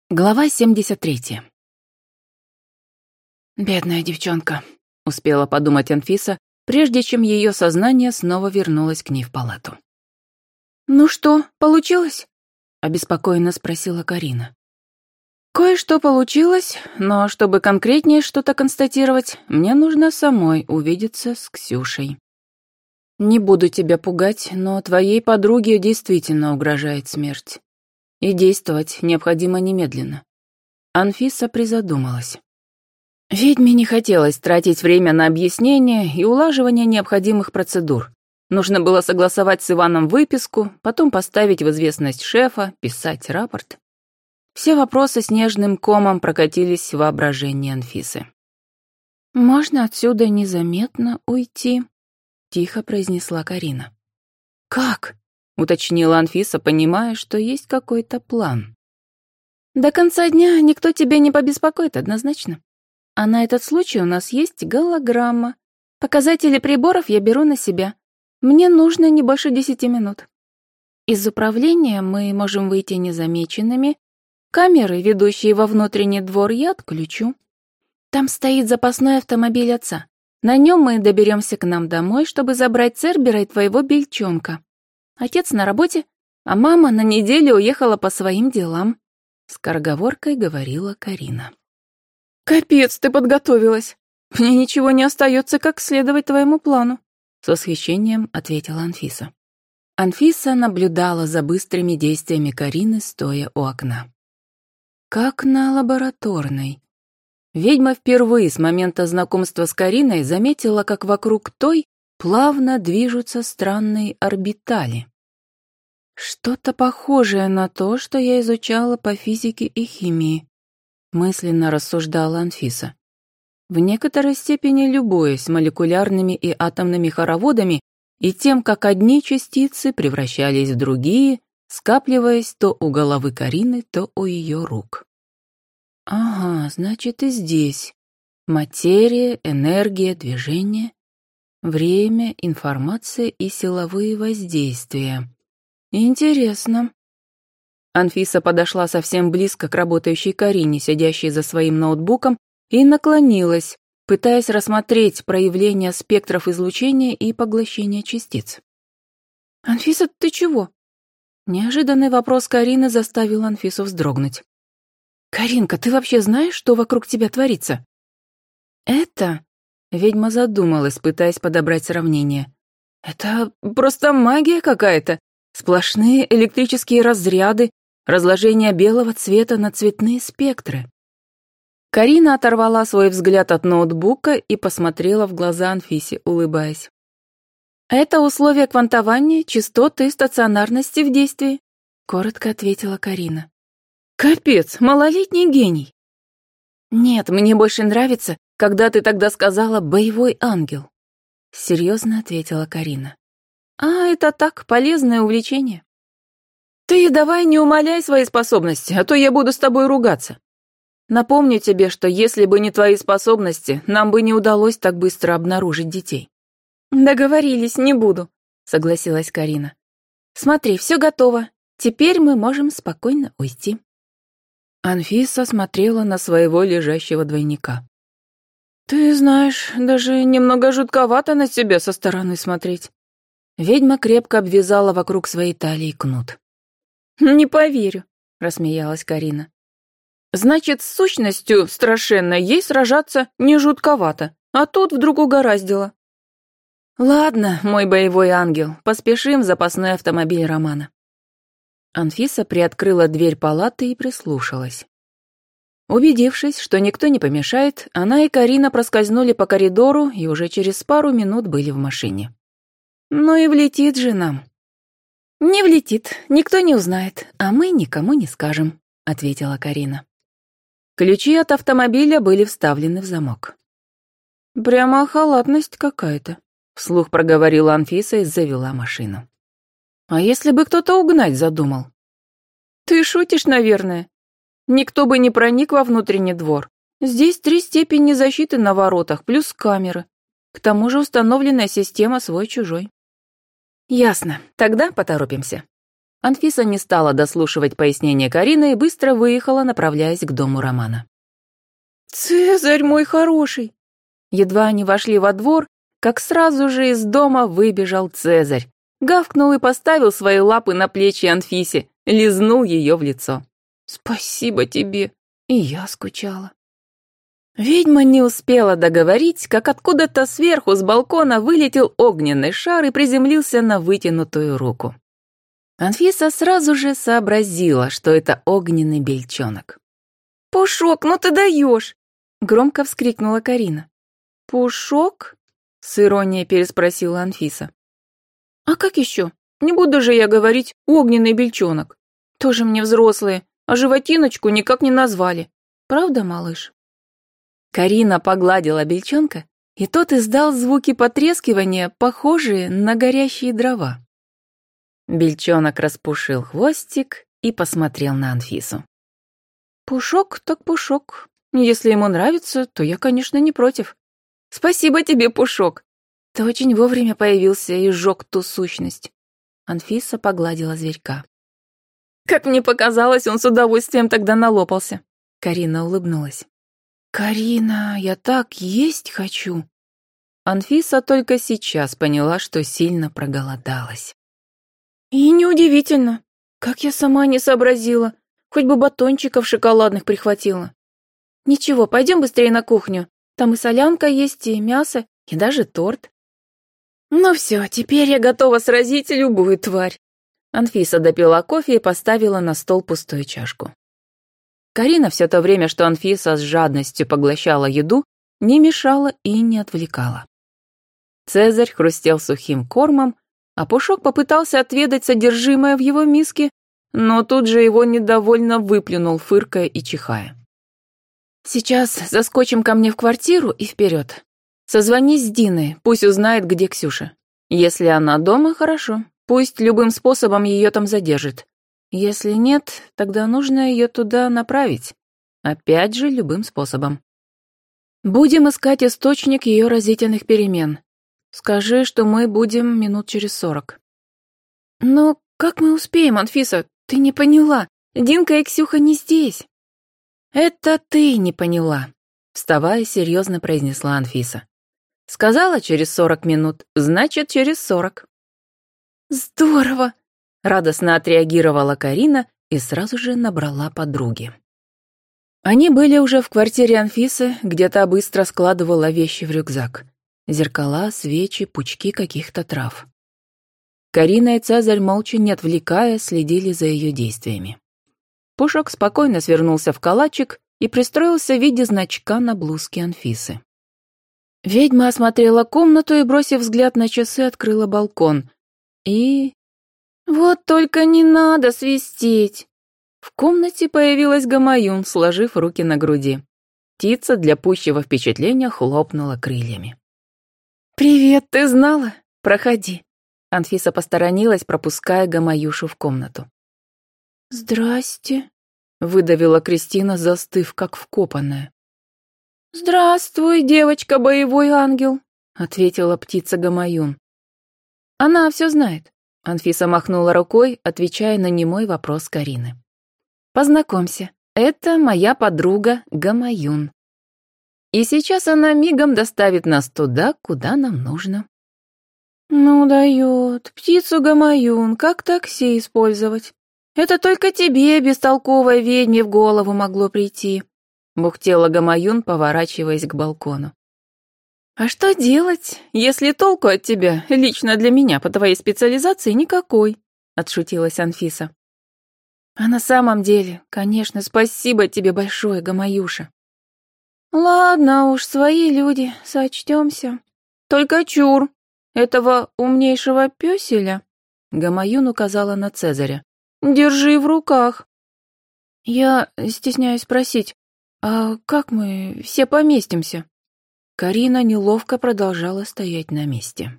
Глава 73. «Бедная девчонка», — успела подумать Анфиса, прежде чем ее сознание снова вернулось к ней в палату. «Ну что, получилось?» — обеспокоенно спросила Карина. «Кое-что получилось, но чтобы конкретнее что-то констатировать, мне нужно самой увидеться с Ксюшей. Не буду тебя пугать, но твоей подруге действительно угрожает смерть. И действовать необходимо немедленно». Анфиса призадумалась. Ведьме не хотелось тратить время на объяснение и улаживание необходимых процедур. Нужно было согласовать с Иваном выписку, потом поставить в известность шефа, писать рапорт. Все вопросы снежным комом прокатились в воображении Анфисы. «Можно отсюда незаметно уйти?» — тихо произнесла Карина. «Как?» — уточнила Анфиса, понимая, что есть какой-то план. «До конца дня никто тебя не побеспокоит однозначно. А на этот случай у нас есть голограмма. Показатели приборов я беру на себя. Мне нужно не больше 10 минут. Из управления мы можем выйти незамеченными. Камеры, ведущие во внутренний двор, я отключу. Там стоит запасной автомобиль отца. На нем мы доберемся к нам домой, чтобы забрать Цербера и твоего бельчонка. Отец на работе, а мама на неделю уехала по своим делам», — скороговоркой говорила Карина. «Капец, ты подготовилась. Мне ничего не остается, как следовать твоему плану», — с восхищением ответила Анфиса. Анфиса наблюдала за быстрыми действиями Карины, стоя у окна. Как на лабораторной. Ведьма впервые с момента знакомства с Кариной заметила, как вокруг той плавно движутся странные орбитали. Что-то похожее на то, что я изучала по физике и химии, мысленно рассуждала Анфиса. В некоторой степени любуясь молекулярными и атомными хороводами и тем, как одни частицы превращались в другие, скапливаясь то у головы Карины, то у ее рук. Ага, значит и здесь. Материя, энергия, движение, время, информация и силовые воздействия. Интересно. Анфиса подошла совсем близко к работающей Карине, сидящей за своим ноутбуком, и наклонилась, пытаясь рассмотреть проявления спектров излучения и поглощения частиц. «Анфиса, ты чего?» Неожиданный вопрос Карины заставил Анфису вздрогнуть. «Каринка, ты вообще знаешь, что вокруг тебя творится?» «Это...» — ведьма задумалась, пытаясь подобрать сравнение. «Это просто магия какая-то. Сплошные электрические разряды, разложение белого цвета на цветные спектры». Карина оторвала свой взгляд от ноутбука и посмотрела в глаза Анфисе, улыбаясь. «Это условия квантования, частоты и стационарности в действии», — коротко ответила Карина. «Капец, малолетний гений!» «Нет, мне больше нравится, когда ты тогда сказала «боевой ангел», — серьезно ответила Карина. «А, это так, полезное увлечение». «Ты давай не умаляй свои способности, а то я буду с тобой ругаться. Напомню тебе, что если бы не твои способности, нам бы не удалось так быстро обнаружить детей». «Договорились, не буду», — согласилась Карина. «Смотри, все готово. Теперь мы можем спокойно уйти». Анфиса смотрела на своего лежащего двойника. «Ты знаешь, даже немного жутковато на себя со стороны смотреть». Ведьма крепко обвязала вокруг своей талии кнут. «Не поверю», — рассмеялась Карина. «Значит, с сущностью страшенной ей сражаться не жутковато, а тут вдруг угораздило». «Ладно, мой боевой ангел, поспешим в запасной автомобиль Романа». Анфиса приоткрыла дверь палаты и прислушалась. Убедившись, что никто не помешает, она и Карина проскользнули по коридору и уже через пару минут были в машине. «Ну и влетит же нам». «Не влетит, никто не узнает, а мы никому не скажем», — ответила Карина. Ключи от автомобиля были вставлены в замок. «Прямо халатность какая-то», — вслух проговорила Анфиса и завела машину. «А если бы кто-то угнать задумал?» «Ты шутишь, наверное. Никто бы не проник во внутренний двор. Здесь 3 степени защиты на воротах, плюс камеры. К тому же установленная система свой-чужой». «Ясно, тогда поторопимся». Анфиса не стала дослушивать пояснения Карины и быстро выехала, направляясь к дому Романа. «Цезарь мой хороший!» Едва они вошли во двор, как сразу же из дома выбежал Цезарь, гавкнул и поставил свои лапы на плечи Анфисе, лизнул ее в лицо. «Спасибо тебе, и я скучала». Ведьма не успела договорить, как откуда-то сверху с балкона вылетел огненный шар и приземлился на вытянутую руку. Анфиса сразу же сообразила, что это огненный бельчонок. «Пушок, ну ты даешь!» — громко вскрикнула Карина. «Пушок?» — с иронией переспросила Анфиса. «А как еще? Не буду же я говорить огненный бельчонок. Тоже мне взрослые, а животиночку никак не назвали. Правда, малыш?» Карина погладила бельчонка, и тот издал звуки потрескивания, похожие на горящие дрова. Бельчонок распушил хвостик и посмотрел на Анфису. «Пушок так пушок. Если ему нравится, то я, конечно, не против. Спасибо тебе, Пушок. Ты очень вовремя появился и сжег ту сущность». Анфиса погладила зверька. «Как мне показалось, он с удовольствием тогда налопался». Карина улыбнулась. «Карина, я так есть хочу!» Анфиса только сейчас поняла, что сильно проголодалась. «И неудивительно. Как я сама не сообразила. Хоть бы батончиков шоколадных прихватила. Ничего, пойдем быстрее на кухню. Там и солянка есть, и мясо, и даже торт». «Ну все, теперь я готова сразить любую тварь». Анфиса допила кофе и поставила на стол пустую чашку. Карина все то время, что Анфиса с жадностью поглощала еду, не мешала и не отвлекала. Цезарь хрустел сухим кормом, а Пушок попытался отведать содержимое в его миске, но тут же его недовольно выплюнул, фыркая и чихая. «Сейчас заскочим ко мне в квартиру и вперед. Созвонись с Диной, пусть узнает, где Ксюша. Если она дома, хорошо, пусть любым способом ее там задержит. Если нет, тогда нужно ее туда направить. Опять же, любым способом. Будем искать источник ее разительных перемен. Скажи, что мы будем минут через 40. Но как мы успеем, Анфиса? Ты не поняла. Динка и Ксюха не здесь. Это ты не поняла, вставая, серьезно произнесла Анфиса. Сказала через 40 минут, значит, через 40. Здорово! Радостно отреагировала Карина и сразу же набрала подруги. Они были уже в квартире Анфисы, где та быстро складывала вещи в рюкзак. Зеркала, свечи, пучки каких-то трав. Карина и Цезарь, молча не отвлекая, следили за ее действиями. Пушок спокойно свернулся в калачик и пристроился в виде значка на блузке Анфисы. Ведьма осмотрела комнату и, бросив взгляд на часы, открыла балкон. И... «Вот только не надо свистеть!» В комнате появилась Гамаюн, сложив руки на груди. Птица для пущего впечатления хлопнула крыльями. «Привет, ты знала? Проходи». Анфиса посторонилась, пропуская Гамаюшу в комнату. «Здрасте», — выдавила Кристина, застыв, как вкопанная. «Здравствуй, девочка-боевой ангел», — ответила птица Гамаюн. «Она все знает», — Анфиса махнула рукой, отвечая на немой вопрос Карины. «Познакомься, это моя подруга Гамаюн. И сейчас она мигом доставит нас туда, куда нам нужно». «Ну дает, птицу Гамаюн, как такси использовать? Это только тебе, бестолковой ведьме, в голову могло прийти», — бухтела Гамаюн, поворачиваясь к балкону. «А что делать, если толку от тебя, лично для меня, по твоей специализации, никакой?» — отшутилась Анфиса. «А на самом деле, конечно, спасибо тебе большое, Гамаюша». «Ладно уж, свои люди, сочтемся. Только чур, этого умнейшего пёселя», — Гамаюн указала на Цезаря, — «держи в руках». «Я стесняюсь спросить, а как мы все поместимся?» Карина неловко продолжала стоять на месте.